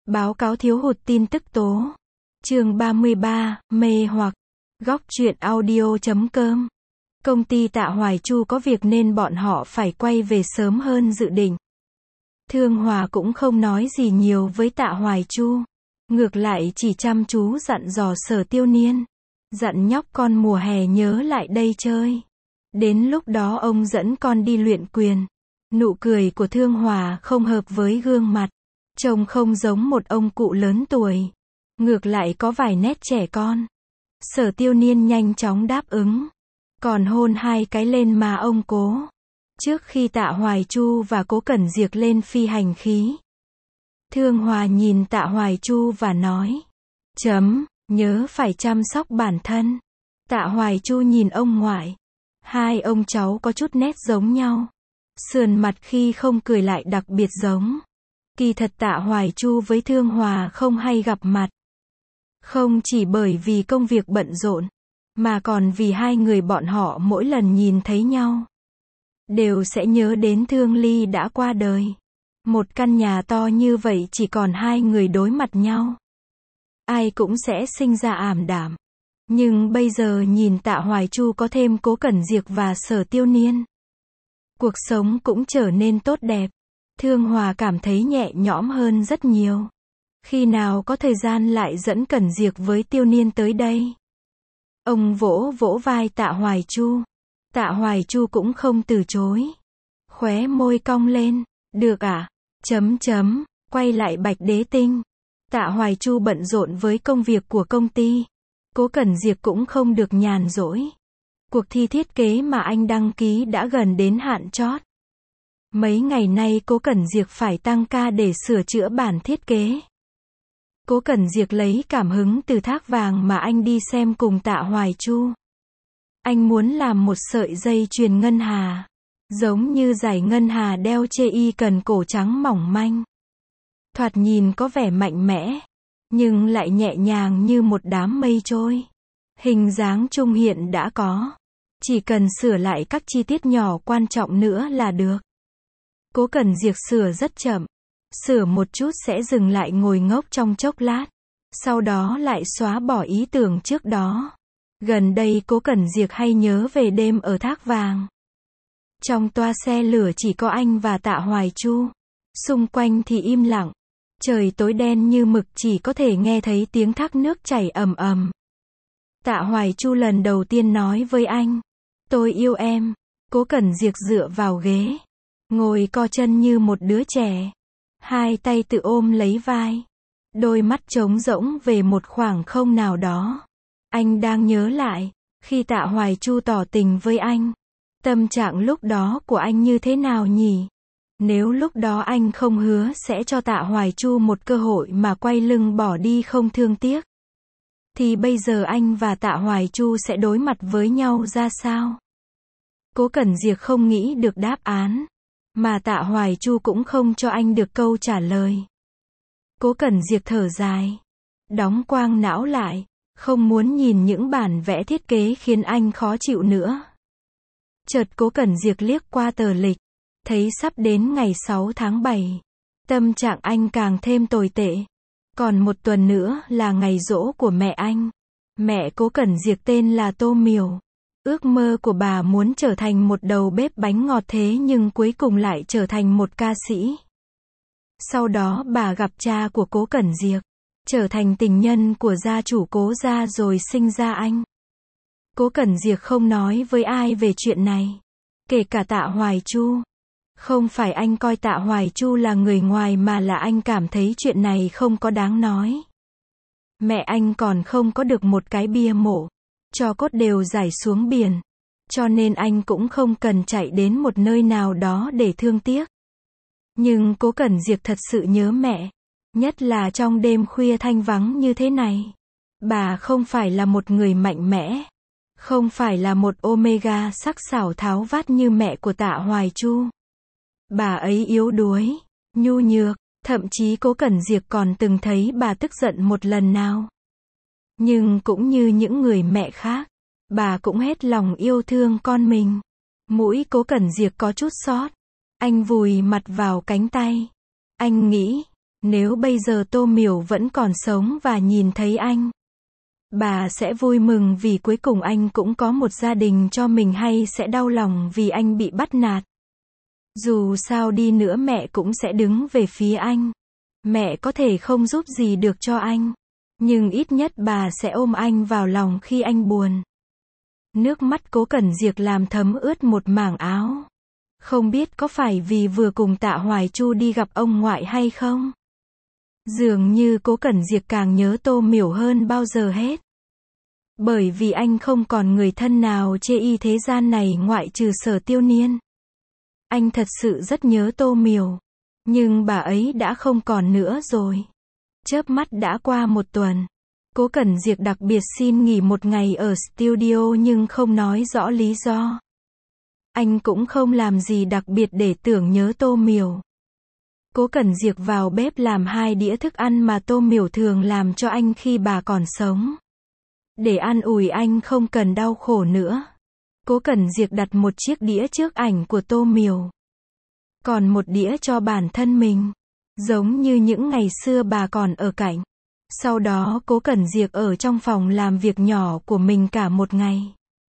Báo cáo thiếu hụt tin tức tố. Chương 33, mê hoặc. Góc truyện audio.com. Công ty Tạ Hoài Chu có việc nên bọn họ phải quay về sớm hơn dự định. Thương Hòa cũng không nói gì nhiều với Tạ Hoài Chu. Ngược lại chỉ chăm chú dặn dò Sở Tiêu Niên. Dặn nhóc con mùa hè nhớ lại đây chơi. Đến lúc đó ông dẫn con đi luyện quyền. Nụ cười của Thương Hòa không hợp với gương mặt. Trông không giống một ông cụ lớn tuổi. Ngược lại có vài nét trẻ con. Sở Tiêu Niên nhanh chóng đáp ứng. Còn hôn hai cái lên má ông Cố. Trước khi Tạ Hoài Chu và Cố Cẩn Diệc lên phi hành khí. Thương Hòa nhìn Tạ Hoài Chu và nói. Nhớ phải chăm sóc bản thân. Tạ Hoài Chu nhìn ông ngoại. Hai ông cháu có chút nét giống nhau. Sườn mặt khi không cười lại đặc biệt giống. Kỳ thật Tạ Hoài Chu với Thương Hòa không hay gặp mặt. Không chỉ bởi vì công việc bận rộn, mà còn vì hai người bọn họ mỗi lần nhìn thấy nhau, đều sẽ nhớ đến Thương Ly đã qua đời. Một căn nhà to như vậy chỉ còn hai người đối mặt nhau. Ai cũng sẽ sinh ra ảm đạm. Nhưng bây giờ nhìn Tạ Hoài Chu có thêm Cố Cẩn Diệc và Sở Tiêu Niên. Cuộc sống cũng trở nên tốt đẹp. Thương Hòa cảm thấy nhẹ nhõm hơn rất nhiều. Khi nào có thời gian lại dẫn Cẩn Diệc với Tiêu Niên tới đây. Ông vỗ vỗ vai Tạ Hoài Chu. Tạ Hoài Chu cũng không từ chối. Khóe môi cong lên. Được à? Quay lại Bạch Đế Tinh. Tạ Hoài Chu bận rộn với công việc của công ty. Cố Cẩn Diệc cũng không được nhàn rỗi. Cuộc thi thiết kế mà anh đăng ký đã gần đến hạn chót. Mấy ngày nay Cố Cẩn Diệc phải tăng ca để sửa chữa bản thiết kế. Cố Cẩn Diệc lấy cảm hứng từ thác vàng mà anh đi xem cùng Tạ Hoài Chu. Anh muốn làm một sợi dây chuyền ngân hà. Giống như dải ngân hà đeo chê y cần cổ trắng mỏng manh. Thoạt nhìn có vẻ mạnh mẽ. Nhưng lại nhẹ nhàng như một đám mây trôi. Hình dáng chung hiện đã có. Chỉ cần sửa lại các chi tiết nhỏ quan trọng nữa là được. Cố Cẩn Diệc sửa rất chậm. Sửa một chút sẽ dừng lại ngồi ngốc trong chốc lát. Sau đó lại xóa bỏ ý tưởng trước đó. Gần đây Cố Cẩn Diệc hay nhớ về đêm ở thác vàng. Trong toa xe lửa chỉ có anh và Tạ Hoài Chu. Xung quanh thì im lặng. Trời tối đen như mực, chỉ có thể nghe thấy tiếng thác nước chảy ầm ầm. Tạ Hoài Chu lần đầu tiên nói với anh. Tôi yêu em. Cố Cẩn Diệc dựa vào ghế. Ngồi co chân như một đứa trẻ. Hai tay tự ôm lấy vai. Đôi mắt trống rỗng về một khoảng không nào đó. Anh đang nhớ lại. Khi Tạ Hoài Chu tỏ tình với anh. Tâm trạng lúc đó của anh như thế nào nhỉ? Nếu lúc đó anh không hứa sẽ cho Tạ Hoài Chu một cơ hội mà quay lưng bỏ đi không thương tiếc. Thì bây giờ anh và Tạ Hoài Chu sẽ đối mặt với nhau ra sao? Cố Cẩn Diệc không nghĩ được đáp án. Mà Tạ Hoài Chu cũng không cho anh được câu trả lời. Cố Cẩn Diệc thở dài. Đóng quang não lại. Không muốn nhìn những bản vẽ thiết kế khiến anh khó chịu nữa. Chợt Cố Cẩn Diệc liếc qua tờ lịch. Thấy sắp đến ngày 6 tháng 7. Tâm trạng anh càng thêm tồi tệ. Còn một tuần nữa là ngày giỗ của mẹ anh. Mẹ Cố Cẩn Diệc tên là Tô Miểu. Ước mơ của bà muốn trở thành một đầu bếp bánh ngọt, thế nhưng cuối cùng lại trở thành một ca sĩ. Sau đó bà gặp cha của Cố Cẩn Diệc. Trở thành tình nhân của gia chủ Cố gia rồi sinh ra anh. Cố Cẩn Diệc không nói với ai về chuyện này. Kể cả Tạ Hoài Chu. Không phải anh coi Tạ Hoài Chu là người ngoài, mà là anh cảm thấy chuyện này không có đáng nói. Mẹ anh còn không có được một cái bia mộ. Tro cốt đều rải xuống biển. Cho nên anh cũng không cần chạy đến một nơi nào đó để thương tiếc. Nhưng Cố Cẩn Diệc thật sự nhớ mẹ. Nhất là trong đêm khuya thanh vắng như thế này. Bà không phải là một người mạnh mẽ. Không phải là một Omega sắc sảo tháo vát như mẹ của Tạ Hoài Chu. Bà ấy yếu đuối, nhu nhược. Thậm chí Cố Cẩn Diệc còn từng thấy bà tức giận một lần nào. Nhưng cũng như những người mẹ khác, bà cũng hết lòng yêu thương con mình. Mũi Cố Cẩn Diệc có chút xót. Anh vùi mặt vào cánh tay. Anh nghĩ, Nếu bây giờ Tô Miểu vẫn còn sống và nhìn thấy anh, bà sẽ vui mừng vì cuối cùng anh cũng có một gia đình cho mình, hay sẽ đau lòng vì anh bị bắt nạt? Dù sao đi nữa mẹ cũng sẽ đứng về phía anh. Mẹ có thể không giúp gì được cho anh, nhưng ít nhất bà sẽ ôm anh vào lòng khi anh buồn. Nước mắt Cố Cẩn Diệc làm thấm ướt một mảng áo. Không biết có phải vì vừa cùng Tạ Hoài Chu đi gặp ông ngoại hay không? Dường như Cố Cẩn Diệc càng nhớ Tô Miểu hơn bao giờ hết. Bởi vì anh không còn người thân nào chê y thế gian này ngoại trừ Sở Tiêu Niên. Anh thật sự rất nhớ Tô Miểu. Nhưng bà ấy đã không còn nữa rồi. Chớp mắt đã qua một tuần. Cố Cẩn Diệc đặc biệt xin nghỉ một ngày ở studio nhưng không nói rõ lý do. Anh cũng không làm gì đặc biệt để tưởng nhớ Tô Miểu. Cố Cẩn Diệc vào bếp làm 2 đĩa thức ăn mà Tô Miểu thường làm cho anh khi bà còn sống. Để an ủi anh không cần đau khổ nữa. Cố Cẩn Diệc đặt một chiếc đĩa trước ảnh của Tô Miểu. Còn một đĩa cho bản thân mình. Giống như những ngày xưa bà còn ở cạnh. Sau đó Cố Cẩn Diệc ở trong phòng làm việc nhỏ của mình cả một ngày.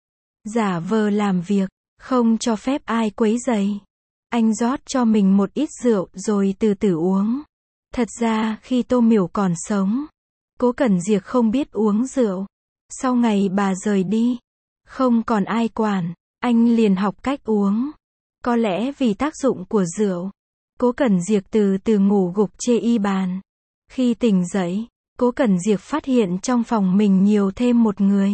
Giả vờ làm việc, không cho phép ai quấy rầy. Anh rót cho mình một ít rượu rồi từ từ uống. Thật ra khi Tô Miểu còn sống, Cố Cẩn Diệc không biết uống rượu. Sau ngày bà rời đi, không còn ai quản, anh liền học cách uống. Có lẽ vì tác dụng của rượu, Cố Cẩn Diệc từ từ ngủ gục chê y bàn. Khi tỉnh dậy, Cố Cẩn Diệc phát hiện trong phòng mình nhiều thêm một người.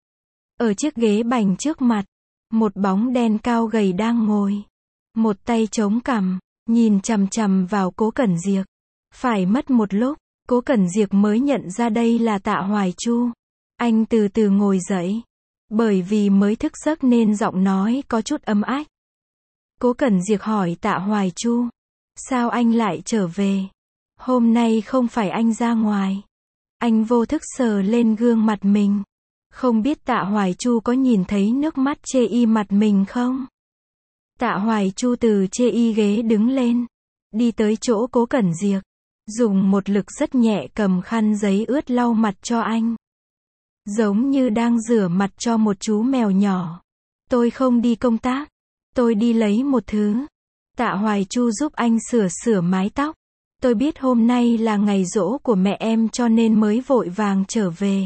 Ở chiếc ghế bành trước mặt, một bóng đen cao gầy đang ngồi. Một tay chống cằm, nhìn chằm chằm vào Cố Cẩn Diệc. Phải mất một lúc, Cố Cẩn Diệc mới nhận ra đây là Tạ Hoài Chu. Anh từ từ ngồi dậy. Bởi vì mới thức giấc nên giọng nói có chút ấm ách. Cố Cẩn Diệc hỏi Tạ Hoài Chu. Sao anh lại trở về? Hôm nay không phải anh ra ngoài. Anh vô thức sờ lên gương mặt mình. Không biết Tạ Hoài Chu có nhìn thấy nước mắt chê y mặt mình không? Tạ Hoài Chu từ chê y ghế đứng lên. Đi tới chỗ Cố Cẩn Diệc. Dùng một lực rất nhẹ cầm khăn giấy ướt lau mặt cho anh. Giống như đang rửa mặt cho một chú mèo nhỏ. Tôi không đi công tác. Tôi đi lấy một thứ. Tạ Hoài Chu giúp anh sửa mái tóc. Tôi biết hôm nay là ngày giỗ của mẹ em cho nên mới vội vàng trở về.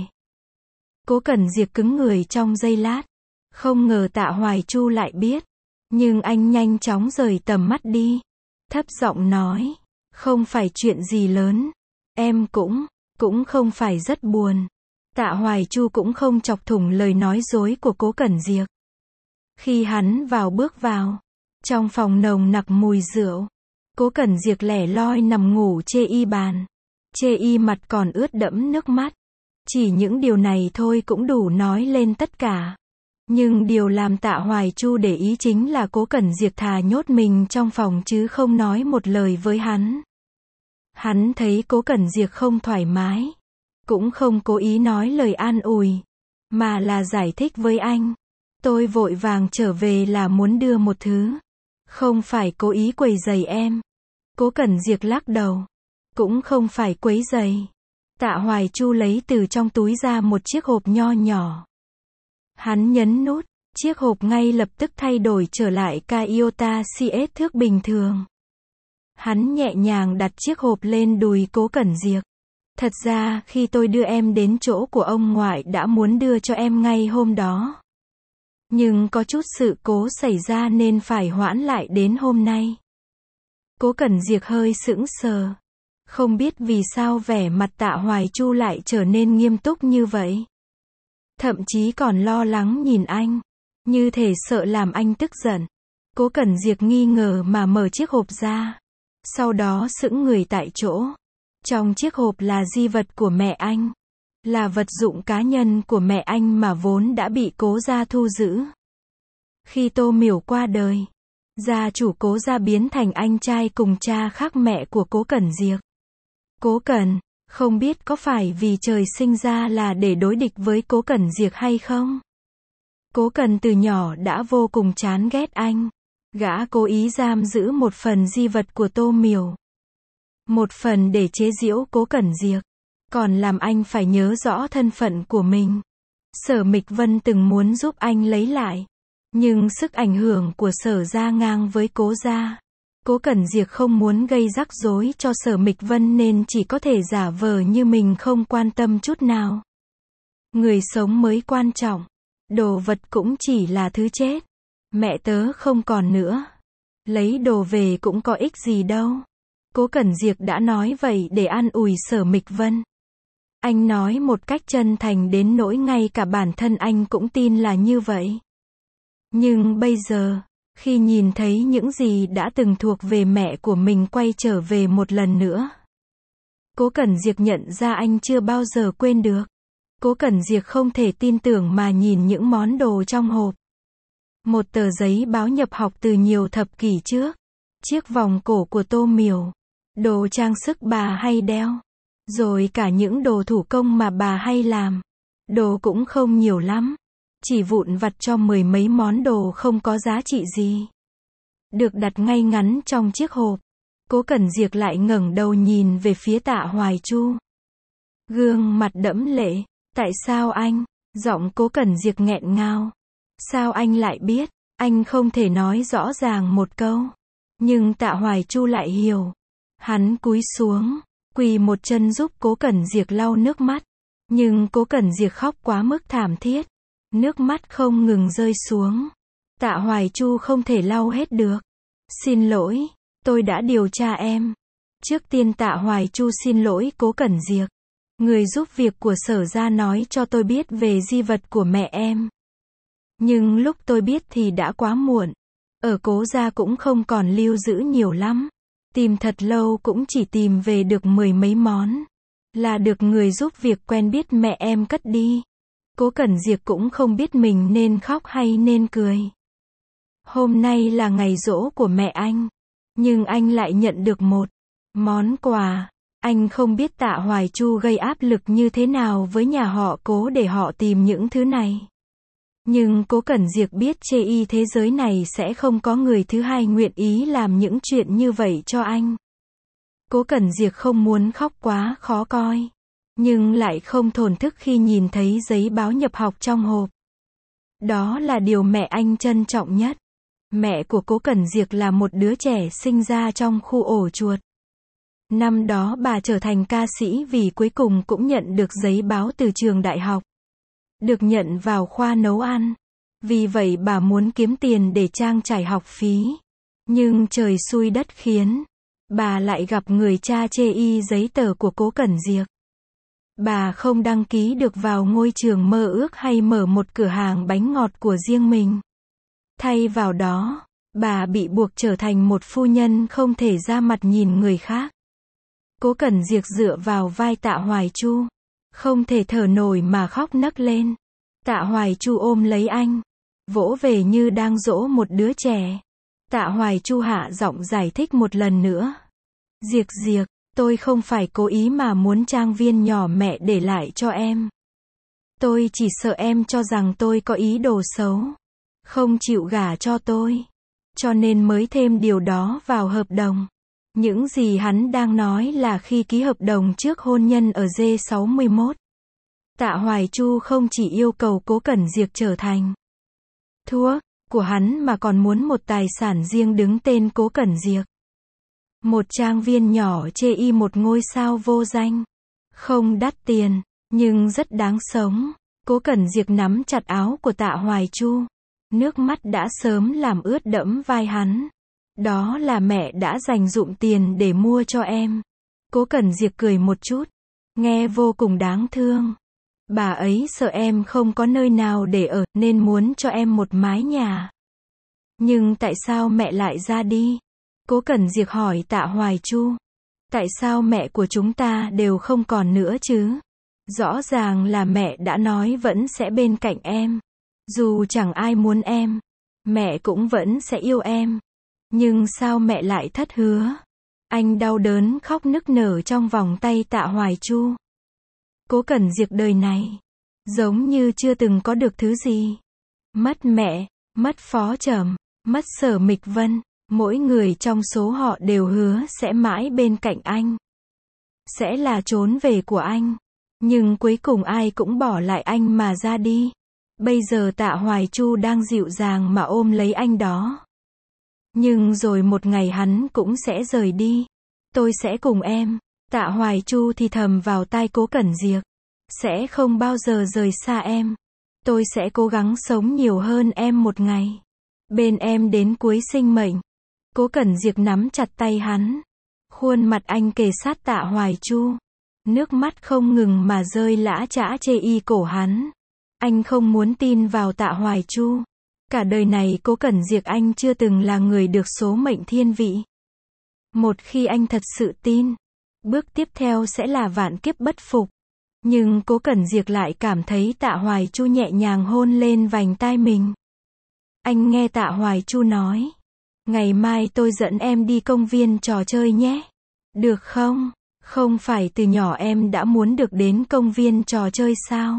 Cố Cẩn Diệc cứng người trong giây lát. Không ngờ Tạ Hoài Chu lại biết. Nhưng anh nhanh chóng rời tầm mắt đi. Thấp giọng nói. Không phải chuyện gì lớn. Em cũng không phải rất buồn. Tạ Hoài Chu cũng không chọc thủng lời nói dối của Cố Cẩn Diệc. Khi hắn bước vào. Trong phòng nồng nặc mùi rượu. Cố Cẩn Diệc lẻ loi nằm ngủ chê y bàn. Chê y mặt còn ướt đẫm nước mắt. Chỉ những điều này thôi cũng đủ nói lên tất cả. Nhưng điều làm Tạ Hoài Chu để ý chính là Cố Cẩn Diệc thà nhốt mình trong phòng chứ không nói một lời với hắn. Hắn thấy Cố Cẩn Diệc không thoải mái. Cũng không cố ý nói lời an ủi. Mà là giải thích với anh. Tôi vội vàng trở về là muốn đưa một thứ. Không phải cố ý quấy rầy em. Cố Cẩn Diệc lắc đầu. Cũng không phải quấy rầy. Tạ Hoài Chu lấy từ trong túi ra một chiếc hộp nho nhỏ. Hắn nhấn nút. Chiếc hộp ngay lập tức thay đổi trở lại Iota CS thước bình thường. Hắn nhẹ nhàng đặt chiếc hộp lên đùi Cố Cẩn Diệc. Thật ra khi tôi đưa em đến chỗ của ông ngoại đã muốn đưa cho em ngay hôm đó. Nhưng có chút sự cố xảy ra nên phải hoãn lại đến hôm nay. Cố Cẩn Diệc hơi sững sờ. Không biết vì sao vẻ mặt Tạ Hoài Chu lại trở nên nghiêm túc như vậy. Thậm chí còn lo lắng nhìn anh. Như thể sợ làm anh tức giận. Cố Cẩn Diệc nghi ngờ mà mở chiếc hộp ra. Sau đó sững người tại chỗ. Trong chiếc hộp là di vật của mẹ anh. Là vật dụng cá nhân của mẹ anh mà vốn đã bị Cố gia thu giữ. Khi Tô Miểu qua đời, gia chủ Cố gia biến thành anh trai cùng cha khác mẹ của Cố Cẩn Diệc. Cố Cẩn, không biết có phải vì trời sinh ra là để đối địch với Cố Cẩn Diệc hay không? Cố Cẩn từ nhỏ đã vô cùng chán ghét anh. Gã cố ý giam giữ một phần di vật của Tô Miểu. Một phần để chế giễu Cố Cẩn Diệc, còn làm anh phải nhớ rõ thân phận của mình. Sở Mịch Vân từng muốn giúp anh lấy lại, nhưng sức ảnh hưởng của Sở gia ngang với Cố gia. Cố Cẩn Diệc không muốn gây rắc rối cho Sở Mịch Vân nên chỉ có thể giả vờ như mình không quan tâm chút nào. Người sống mới quan trọng, đồ vật cũng chỉ là thứ chết. Mẹ tớ không còn nữa, lấy đồ về cũng có ích gì đâu. Cố Cẩn Diệc đã nói vậy để an ủi Sở Mịch Vân. Anh nói một cách chân thành đến nỗi ngay cả bản thân anh cũng tin là như vậy. Nhưng bây giờ, khi nhìn thấy những gì đã từng thuộc về mẹ của mình quay trở về một lần nữa, Cố Cẩn Diệc nhận ra anh chưa bao giờ quên được. Cố Cẩn Diệc không thể tin tưởng mà nhìn những món đồ trong hộp. Một tờ giấy báo nhập học từ nhiều thập kỷ trước, chiếc vòng cổ của Tô Miểu, đồ trang sức bà hay đeo, rồi cả những đồ thủ công mà bà hay làm. Đồ cũng không nhiều lắm, chỉ vụn vặt cho mười mấy món đồ không có giá trị gì, được đặt ngay ngắn trong chiếc hộp. Cố Cẩn Diệc lại ngẩng đầu nhìn về phía Tạ Hoài Chu. Gương mặt đẫm lệ. Tại sao anh? Giọng Cố Cẩn Diệc nghẹn ngào. Sao anh lại biết? Anh không thể nói rõ ràng một câu. Nhưng Tạ Hoài Chu lại hiểu. Hắn cúi xuống, quỳ một chân giúp Cố Cẩn Diệc lau nước mắt. Nhưng Cố Cẩn Diệc khóc quá mức thảm thiết. Nước mắt không ngừng rơi xuống. Tạ Hoài Chu không thể lau hết được. Xin lỗi, tôi đã điều tra em. Trước tiên Tạ Hoài Chu xin lỗi Cố Cẩn Diệc. Người giúp việc của Sở gia nói cho tôi biết về di vật của mẹ em. Nhưng lúc tôi biết thì đã quá muộn. Ở Cố gia cũng không còn lưu giữ nhiều lắm. Tìm thật lâu cũng chỉ tìm về được mười mấy món. Là được người giúp việc quen biết mẹ em cất đi. Cố Cẩn Diệc cũng không biết mình nên khóc hay nên cười. Hôm nay là ngày giỗ của mẹ anh. Nhưng anh lại nhận được một món quà. Anh không biết Tạ Hoài Chu gây áp lực như thế nào với nhà họ Cố để họ tìm những thứ này. Nhưng Cố Cẩn Diệc biết trên thế giới này sẽ không có người thứ hai nguyện ý làm những chuyện như vậy cho anh. Cố Cẩn Diệc không muốn khóc quá khó coi, nhưng lại không thổn thức khi nhìn thấy giấy báo nhập học trong hộp. Đó là điều mẹ anh trân trọng nhất. Mẹ của Cố Cẩn Diệc là một đứa trẻ sinh ra trong khu ổ chuột. Năm đó bà trở thành ca sĩ vì cuối cùng cũng nhận được giấy báo từ trường đại học. Được nhận vào khoa nấu ăn. Vì vậy bà muốn kiếm tiền để trang trải học phí. Nhưng trời xui đất khiến. Bà lại gặp người cha chê giấy tờ của Cố Cẩn Diệc. Bà không đăng ký được vào ngôi trường mơ ước hay mở một cửa hàng bánh ngọt của riêng mình. Thay vào đó, bà bị buộc trở thành một phu nhân không thể ra mặt nhìn người khác. Cố Cẩn Diệc dựa vào vai Tạ Hoài Chu, không thể thở nổi mà khóc nấc lên. Tạ Hoài Chu ôm lấy anh, vỗ về như đang dỗ một đứa trẻ. Tạ Hoài Chu hạ giọng giải thích một lần nữa. Diệc Diệc, tôi không phải cố ý mà muốn trang viên nhỏ mẹ để lại cho em. Tôi chỉ sợ em cho rằng tôi có ý đồ xấu, không chịu gả cho tôi. Cho nên mới thêm điều đó vào hợp đồng. Những gì hắn đang nói là khi ký hợp đồng trước hôn nhân ở G61. Tạ Hoài Chu không chỉ yêu cầu Cố Cẩn Diệc trở thành thuốc của hắn mà còn muốn một tài sản riêng đứng tên Cố Cẩn Diệc. Một trang viên nhỏ chê một ngôi sao vô danh. Không đắt tiền, nhưng rất đáng sống. Cố Cẩn Diệc nắm chặt áo của Tạ Hoài Chu. Nước mắt đã sớm làm ướt đẫm vai hắn. Đó là mẹ đã dành dụm tiền để mua cho em. Cố Cẩn Diệc cười một chút. Nghe vô cùng đáng thương. Bà ấy sợ em không có nơi nào để ở, nên muốn cho em một mái nhà. Nhưng tại sao mẹ lại ra đi? Cố Cẩn Diệc hỏi Tạ Hoài Chu. Tại sao mẹ của chúng ta đều không còn nữa chứ? Rõ ràng là mẹ đã nói vẫn sẽ bên cạnh em. Dù chẳng ai muốn em, mẹ cũng vẫn sẽ yêu em. Nhưng sao mẹ lại thất hứa? Anh đau đớn khóc nức nở trong vòng tay Tạ Hoài Chu. Cố Cẩn Diệc đời này, giống như chưa từng có được thứ gì. Mất mẹ, mất Phó Trầm, mất Sở Mịch Vân, Mỗi người trong số họ đều hứa sẽ mãi bên cạnh anh. Sẽ là trốn về của anh. Nhưng cuối cùng ai cũng bỏ lại anh mà ra đi. Bây giờ Tạ Hoài Chu đang dịu dàng mà ôm lấy anh đó. Nhưng rồi một ngày hắn cũng sẽ rời đi. Tôi sẽ cùng em. Tạ Hoài Chu thì thầm vào tai Cố Cẩn Diệc. Sẽ không bao giờ rời xa em. Tôi sẽ cố gắng sống nhiều hơn em một ngày. Bên em đến cuối sinh mệnh. Cố Cẩn Diệc nắm chặt tay hắn. Khuôn mặt anh kề sát Tạ Hoài Chu. Nước mắt không ngừng mà rơi lã chã chê y cổ hắn. Anh không muốn tin vào Tạ Hoài Chu. Cả đời này Cố Cẩn Diệc anh chưa từng là người được số mệnh thiên vị. Một khi anh thật sự tin, bước tiếp theo sẽ là vạn kiếp bất phục. Nhưng Cố Cẩn Diệc lại cảm thấy Tạ Hoài Chu nhẹ nhàng hôn lên vành tai mình. Anh nghe Tạ Hoài Chu nói. Ngày mai tôi dẫn em đi công viên trò chơi nhé. Được không? Không phải từ nhỏ em đã muốn được đến công viên trò chơi sao?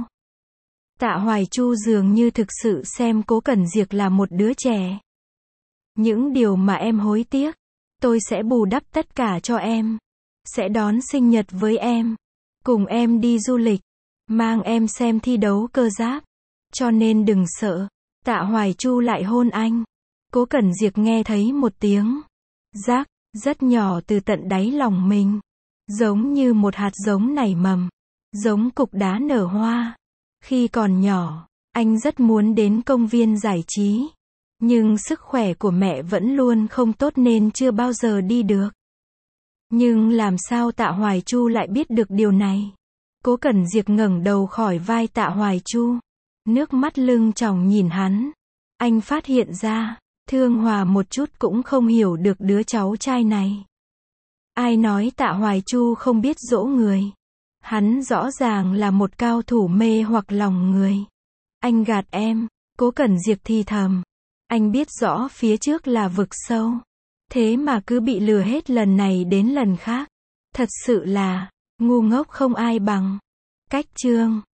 Tạ Hoài Chu dường như thực sự xem Cố Cẩn Diệc là một đứa trẻ. Những điều mà em hối tiếc, tôi sẽ bù đắp tất cả cho em. Sẽ đón sinh nhật với em. Cùng em đi du lịch. Mang em xem thi đấu cơ giáp. Cho nên đừng sợ. Tạ Hoài Chu lại hôn anh. Cố Cẩn Diệc nghe thấy một tiếng rác, rất nhỏ từ tận đáy lòng mình. Giống như một hạt giống nảy mầm. Giống cục đá nở hoa. Khi còn nhỏ, anh rất muốn đến công viên giải trí. Nhưng sức khỏe của mẹ vẫn luôn không tốt nên chưa bao giờ đi được. Nhưng làm sao Tạ Hoài Chu lại biết được điều này? Cố Cẩn Diệc ngẩng đầu khỏi vai Tạ Hoài Chu. Nước mắt lưng tròng nhìn hắn. Anh phát hiện ra, Thương Hòa một chút cũng không hiểu được đứa cháu trai này. Ai nói Tạ Hoài Chu không biết dỗ người? Hắn rõ ràng là một cao thủ mê hoặc lòng người. Anh gạt em. Cố Cẩn Diệc thì thầm. Anh biết rõ phía trước là vực sâu. Thế mà cứ bị lừa hết lần này đến lần khác. Thật sự là ngu ngốc không ai bằng. Cách chương